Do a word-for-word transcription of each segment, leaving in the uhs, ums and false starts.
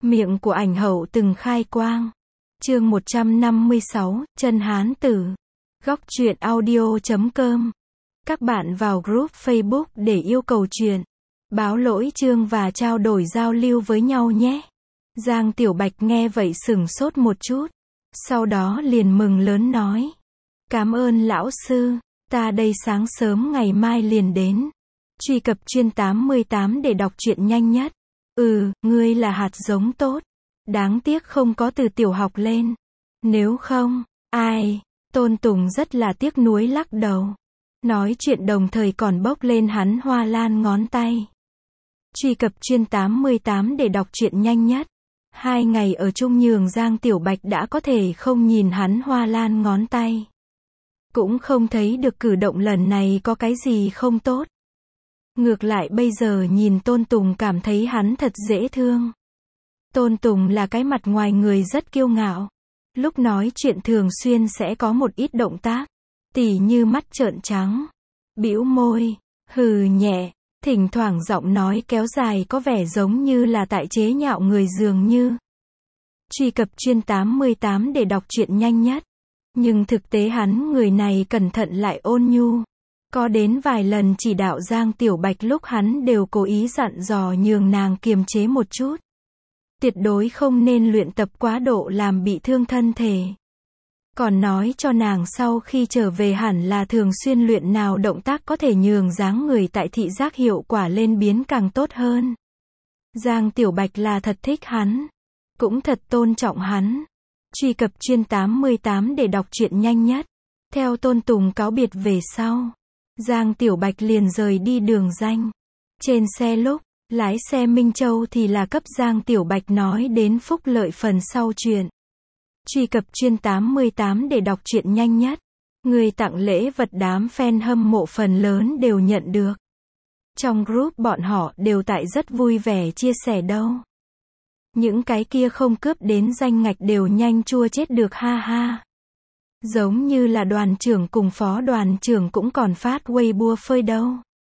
Miệng của ảnh hậu từng khai quang. Chương một trăm năm mươi sáu, Chân Hán Tử. Góc truyện audio chấm com. Các bạn vào group Facebook để yêu cầu truyện, báo lỗi chương và trao đổi giao lưu với nhau nhé. Giang Tiểu Bạch nghe vậy sửng sốt một chút. Sau đó liền mừng lớn nói. Cảm ơn lão sư, ta đây sáng sớm ngày mai liền đến. Truy cập chuyên tám mươi tám để đọc truyện nhanh nhất. Ừ, ngươi là hạt giống tốt. Đáng tiếc không có từ tiểu học lên. Nếu không, ai? Tôn Tùng rất là tiếc nuối lắc đầu. Nói chuyện đồng thời còn bốc lên hắn hoa lan ngón tay. Truy cập chuyên tám mươi tám để đọc truyện nhanh nhất. Hai ngày ở chung nhường Giang Tiểu Bạch đã có thể không nhìn hắn hoa lan ngón tay. Cũng không thấy được cử động lần này có cái gì không tốt. Ngược lại bây giờ nhìn Tôn Tùng cảm thấy hắn thật dễ thương. Tôn Tùng là cái mặt ngoài người rất kiêu ngạo. Lúc nói chuyện thường xuyên sẽ có một ít động tác. Tỉ như mắt trợn trắng, bĩu môi, hừ nhẹ, thỉnh thoảng giọng nói kéo dài có vẻ giống như là tại chế nhạo người dường như. Truy cập chuyên tám mươi tám để đọc truyện nhanh nhất. Nhưng thực tế hắn người này cẩn thận lại ôn nhu. Có đến vài lần chỉ đạo Giang Tiểu Bạch lúc hắn đều cố ý dặn dò nhường nàng kiềm chế một chút. Tuyệt đối không nên luyện tập quá độ làm bị thương thân thể. Còn nói cho nàng sau khi trở về hẳn là thường xuyên luyện nào động tác có thể nhường dáng người tại thị giác hiệu quả lên biến càng tốt hơn. Giang Tiểu Bạch là thật thích hắn. Cũng thật tôn trọng hắn. Truy cập chuyên tám mươi tám để đọc truyện nhanh nhất. Theo Tôn Tùng cáo biệt về sau, Giang Tiểu Bạch liền rời đi đường danh. Trên xe lúc, lái xe Minh Châu thì là cấp Giang Tiểu Bạch nói đến phúc lợi phần sau chuyện. Truy cập chuyên tám mươi tám để đọc truyện nhanh nhất. Người tặng lễ vật đám fan hâm mộ phần lớn đều nhận được. Trong group bọn họ đều tại rất vui vẻ chia sẻ đâu. Những cái kia không cướp đến danh ngạch đều nhanh chua chết được ha ha. Giống như là đoàn trưởng cùng phó đoàn trưởng cũng còn phát Weibo phơi đâu.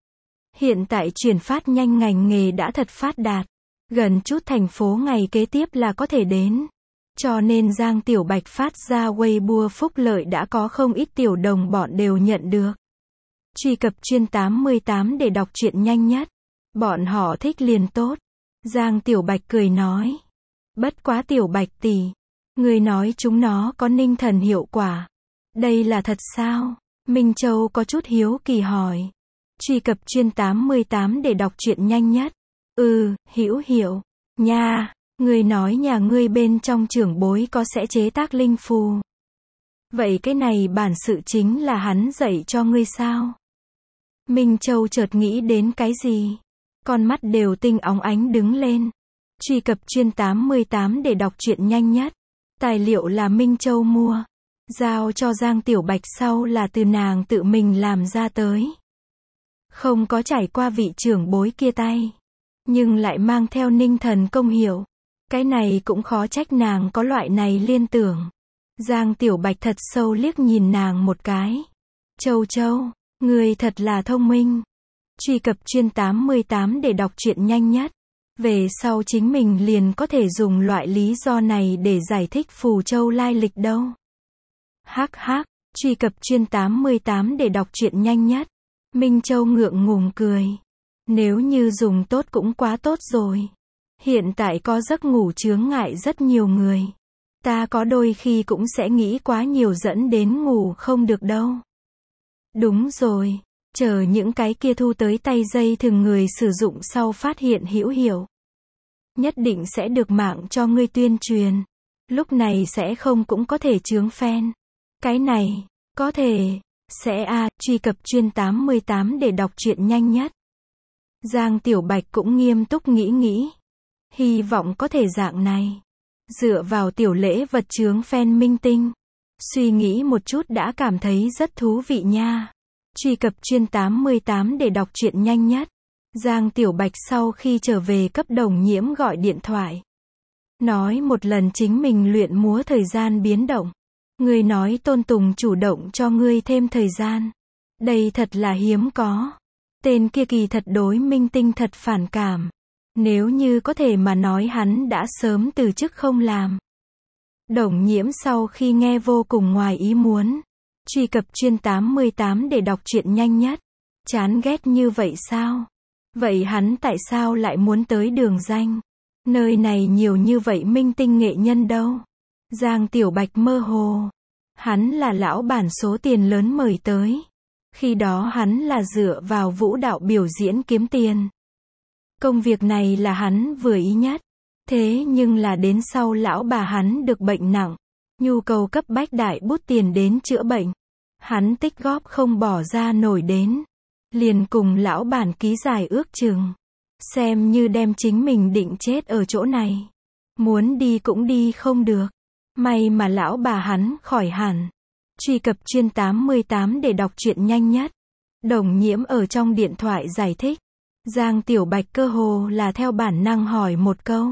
Hiện tại chuyển phát nhanh ngành nghề đã thật phát đạt. Gần chút thành phố ngày kế tiếp là có thể đến. Cho nên Giang Tiểu Bạch phát ra Weibo phúc lợi đã có không ít tiểu đồng bọn đều nhận được. Truy cập chuyên tám mươi tám để đọc truyện nhanh nhất. Bọn họ thích liền tốt. Giang Tiểu Bạch cười nói. Bất quá Tiểu Bạch tỷ, người nói chúng nó có ninh thần hiệu quả. Đây là thật sao? Minh Châu có chút hiếu kỳ hỏi. Truy cập chuyên tám mươi tám để đọc truyện nhanh nhất. Ừ, hữu hiệu. Nha, người nói nhà ngươi bên trong trưởng bối có sẽ chế tác linh phù. Vậy cái này bản sự chính là hắn dạy cho ngươi sao? Minh Châu chợt nghĩ đến cái gì? Con mắt đều tinh óng ánh đứng lên. Truy cập chuyên tám mươi tám để đọc truyện nhanh nhất. Tài liệu là Minh Châu mua. Giao cho Giang Tiểu Bạch sau là từ nàng tự mình làm ra tới. Không có trải qua vị trưởng bối kia tay. Nhưng lại mang theo ninh thần công hiệu. Cái này cũng khó trách nàng có loại này liên tưởng. Giang Tiểu Bạch thật sâu liếc nhìn nàng một cái. Châu Châu, người thật là thông minh. Truy cập chuyên tám mươi tám để đọc truyện nhanh nhất. Về sau chính mình liền có thể dùng loại lý do này để giải thích phù châu lai lịch đâu. Hắc hắc, truy cập chuyên tám mươi tám để đọc truyện nhanh nhất. Minh Châu ngượng ngùng cười. Nếu như dùng tốt cũng quá tốt rồi. Hiện tại có giấc ngủ chướng ngại rất nhiều người. Ta có đôi khi cũng sẽ nghĩ quá nhiều dẫn đến ngủ không được đâu. Đúng rồi. Chờ những cái kia thu tới tay dây thường người sử dụng sau phát hiện hữu hiệu. Nhất định sẽ được mạng cho ngươi tuyên truyền. Lúc này sẽ không cũng có thể chướng fan. Cái này, có thể, sẽ a à, truy cập chuyên tám mươi tám để đọc truyện nhanh nhất. Giang Tiểu Bạch cũng nghiêm túc nghĩ nghĩ. Hy vọng có thể dạng này. Dựa vào tiểu lễ vật chướng fan minh tinh. Suy nghĩ một chút đã cảm thấy rất thú vị nha. Truy cập chuyên tám mươi tám để đọc truyện nhanh nhất. Giang Tiểu Bạch sau khi trở về cấp Đồng Nhiễm gọi điện thoại. Nói một lần chính mình luyện múa thời gian biến động. Ngươi nói Tôn Tùng chủ động cho ngươi thêm thời gian. Đây thật là hiếm có. Tên kia kỳ thật đối minh tinh thật phản cảm. Nếu như có thể mà nói hắn đã sớm từ chức không làm. Đồng Nhiễm sau khi nghe vô cùng ngoài ý muốn. Truy cập chuyên tám mươi tám để đọc truyện nhanh nhất. Chán ghét như vậy sao? Vậy hắn tại sao lại muốn tới Đường Danh? Nơi này nhiều như vậy minh tinh nghệ nhân đâu? Giang Tiểu Bạch mơ hồ. Hắn là lão bản số tiền lớn mời tới. Khi đó hắn là dựa vào vũ đạo biểu diễn kiếm tiền. Công việc này là hắn vừa ý nhất. Thế nhưng là đến sau lão bà hắn được bệnh nặng. Nhu cầu cấp bách đại bút tiền đến chữa bệnh. Hắn tích góp không bỏ ra nổi đến. Liền cùng lão bản ký giải ước chừng. Xem như đem chính mình định chết ở chỗ này. Muốn đi cũng đi không được. May mà lão bà hắn khỏi hẳn. Truy cập chuyên tám mươi tám để đọc truyện nhanh nhất. Đồng Nhiễm ở trong điện thoại giải thích. Giang Tiểu Bạch cơ hồ là theo bản năng hỏi một câu.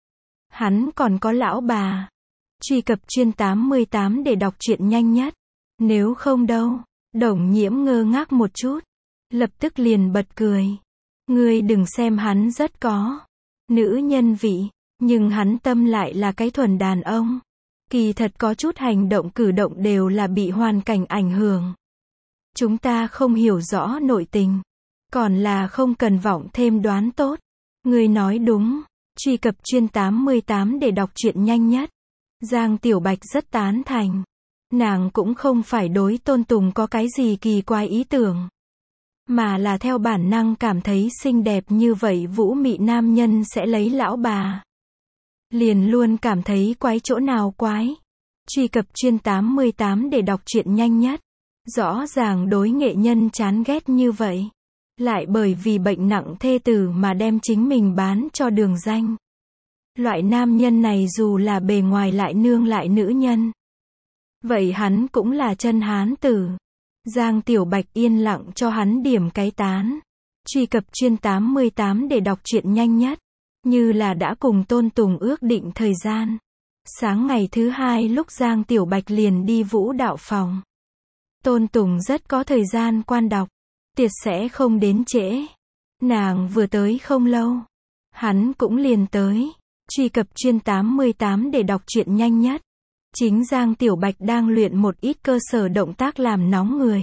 Hắn còn có lão bà. Truy cập chuyên tám mươi tám để đọc truyện nhanh nhất. Nếu không đâu. Đồng Nhiễm ngơ ngác một chút. Lập tức liền bật cười. Ngươi đừng xem hắn rất có nữ nhân vị. Nhưng hắn tâm lại là cái thuần đàn ông. Kỳ thật có chút hành động cử động đều là bị hoàn cảnh ảnh hưởng. Chúng ta không hiểu rõ nội tình. Còn là không cần vọng thêm đoán tốt. Ngươi nói đúng. Truy cập chuyên tám mươi tám để đọc truyện nhanh nhất. Giang Tiểu Bạch rất tán thành. Nàng cũng không phải đối Tôn Tùng có cái gì kỳ quái ý tưởng. Mà là theo bản năng cảm thấy xinh đẹp như vậy vũ mị nam nhân sẽ lấy lão bà. Liền luôn cảm thấy quái chỗ nào quái. Truy cập chuyên tám mươi tám để đọc truyện nhanh nhất. Rõ ràng đối nghệ nhân chán ghét như vậy. Lại bởi vì bệnh nặng thê tử mà đem chính mình bán cho Đường Danh. Loại nam nhân này dù là bề ngoài lại nương lại nữ nhân. Vậy hắn cũng là chân hán tử. Giang Tiểu Bạch yên lặng cho hắn điểm cái tán. Truy cập chuyên tám mươi tám để đọc truyện nhanh nhất. Như là đã cùng Tôn Tùng ước định thời gian. Sáng ngày thứ hai lúc Giang Tiểu Bạch liền đi vũ đạo phòng. Tôn Tùng rất có thời gian quan đọc. Tiệt sẽ không đến trễ. Nàng vừa tới không lâu. Hắn cũng liền tới. Truy cập chuyên tám mươi tám để đọc truyện nhanh nhất. Chính Giang Tiểu Bạch đang luyện một ít cơ sở động tác làm nóng người.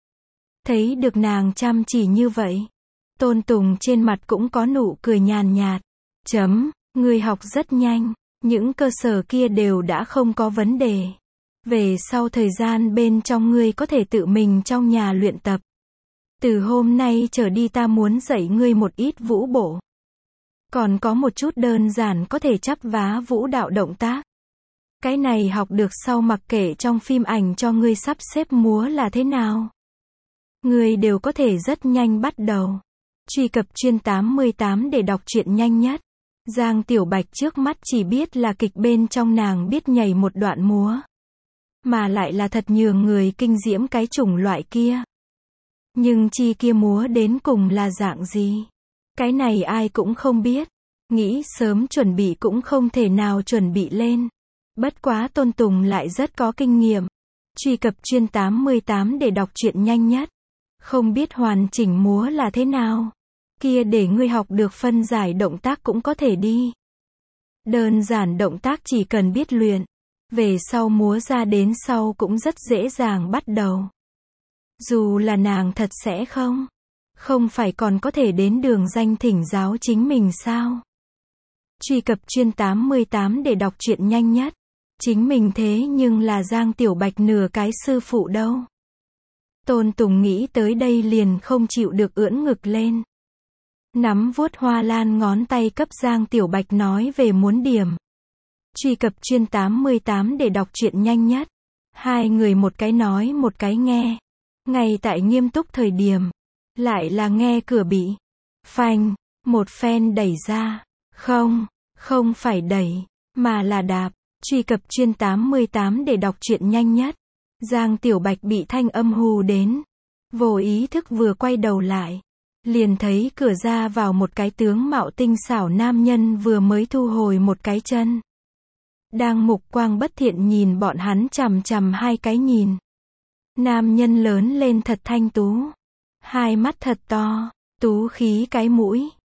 Thấy được nàng chăm chỉ như vậy. Tôn Tùng trên mặt cũng có nụ cười nhàn nhạt. Chấm, ngươi học rất nhanh. Những cơ sở kia đều đã không có vấn đề. Về sau thời gian bên trong ngươi có thể tự mình trong nhà luyện tập. Từ hôm nay trở đi ta muốn dạy ngươi một ít vũ bộ. Còn có một chút đơn giản có thể chắp vá vũ đạo động tác. Cái này học được sau mặc kệ trong phim ảnh cho ngươi sắp xếp múa là thế nào. Ngươi đều có thể rất nhanh bắt đầu. Truy cập chuyên tám mươi tám để đọc truyện nhanh nhất. Giang Tiểu Bạch trước mắt chỉ biết là kịch bên trong nàng biết nhảy một đoạn múa. Mà lại là thật nhường người kinh diễm cái chủng loại kia. Nhưng chi kia múa đến cùng là dạng gì? Cái này ai cũng không biết. Nghĩ sớm chuẩn bị cũng không thể nào chuẩn bị lên. Bất quá Tôn Tùng lại rất có kinh nghiệm. Truy cập chuyên tám mươi tám để đọc truyện nhanh nhất. Không biết hoàn chỉnh múa là thế nào. Kia để ngươi học được phân giải động tác cũng có thể đi. Đơn giản động tác chỉ cần biết luyện. Về sau múa ra đến sau cũng rất dễ dàng bắt đầu. Dù là nàng thật sẽ không. Không phải còn có thể đến Đường Danh thỉnh giáo chính mình sao? Truy cập chuyên tám mươi tám để đọc truyện nhanh nhất. Chính mình thế nhưng là Giang Tiểu Bạch nửa cái sư phụ đâu. Tôn Tùng nghĩ tới đây liền không chịu được ưỡn ngực lên. Nắm vuốt hoa lan ngón tay cấp Giang Tiểu Bạch nói về muốn điểm. Truy cập chuyên tám mươi tám để đọc truyện nhanh nhất. Hai người một cái nói một cái nghe. Ngay tại nghiêm túc thời điểm. Lại là nghe cửa bị. Phanh. Một phen đẩy ra. Không. Không phải đẩy. Mà là đạp. Truy cập chuyên tám mươi tám để đọc truyện nhanh nhất. Giang Tiểu Bạch bị thanh âm hù đến. Vô ý thức vừa quay đầu lại. Liền thấy cửa ra vào một cái tướng mạo tinh xảo nam nhân vừa mới thu hồi một cái chân. Đang mục quang bất thiện nhìn bọn hắn chằm chằm hai cái nhìn. Nam nhân lớn lên thật thanh tú. Hai mắt thật to. Tú khí cái mũi.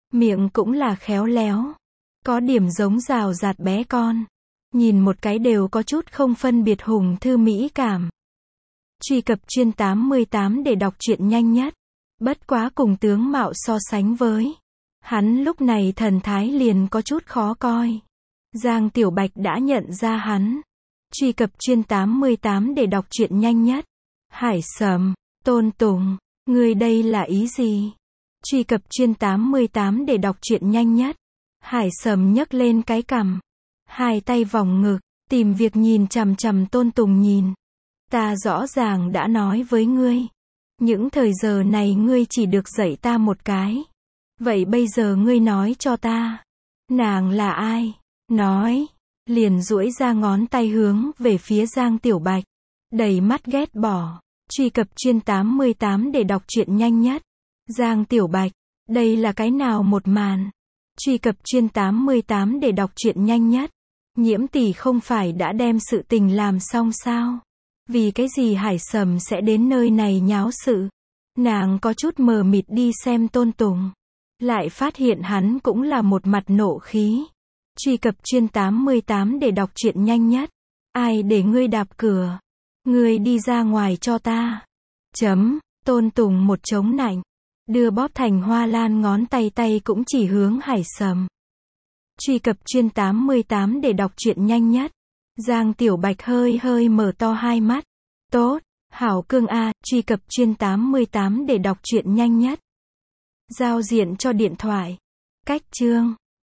Miệng cũng là khéo léo. Có điểm giống rào rạt bé con. Nhìn một cái đều có chút không phân biệt hùng thư mỹ cảm. Truy cập chuyên tám mươi tám để đọc truyện nhanh nhất. Bất quá cùng tướng mạo so sánh với hắn lúc này thần thái liền có chút khó coi. Giang Tiểu Bạch đã nhận ra hắn. Truy cập chuyên tám mươi tám để đọc truyện nhanh nhất. Hải Sầm, Tôn Tùng, ngươi đây là ý gì? Truy cập chuyên tám mươi tám để đọc truyện nhanh nhất. Hải Sầm nhấc lên cái cằm, hai tay vòng ngực, tìm việc nhìn chằm chằm Tôn Tùng nhìn. Ta rõ ràng đã nói với ngươi, những thời giờ này ngươi chỉ được dạy ta một cái. Vậy bây giờ ngươi nói cho ta, nàng là ai? Nói, liền duỗi ra ngón tay hướng về phía Giang Tiểu Bạch, đầy mắt ghét bỏ. Truy cập chuyên tám mươi tám để đọc truyện nhanh nhất. Giang Tiểu Bạch, đây là cái nào một màn? Truy cập chuyên tám mươi tám để đọc truyện nhanh nhất. Nhiễm tỷ không phải đã đem sự tình làm xong sao? Vì cái gì Hải Sầm sẽ đến nơi này nháo sự? Nàng có chút mờ mịt đi xem Tôn Tùng, lại phát hiện hắn cũng là một mặt nộ khí. Truy cập chuyên tám mươi tám để đọc truyện nhanh nhất. Ai để ngươi đạp cửa? Ngươi đi ra ngoài cho ta. Chấm, Tôn Tùng một chống nạnh, đưa bóp thành hoa lan ngón tay tay cũng chỉ hướng Hải Sầm. Truy cập chuyên tám mươi tám để đọc truyện nhanh nhất. Giang Tiểu Bạch hơi hơi mở to hai mắt. Tốt, hảo cương a, truy cập chuyên tám mươi tám để đọc truyện nhanh nhất. Giao diện cho điện thoại. Cách chương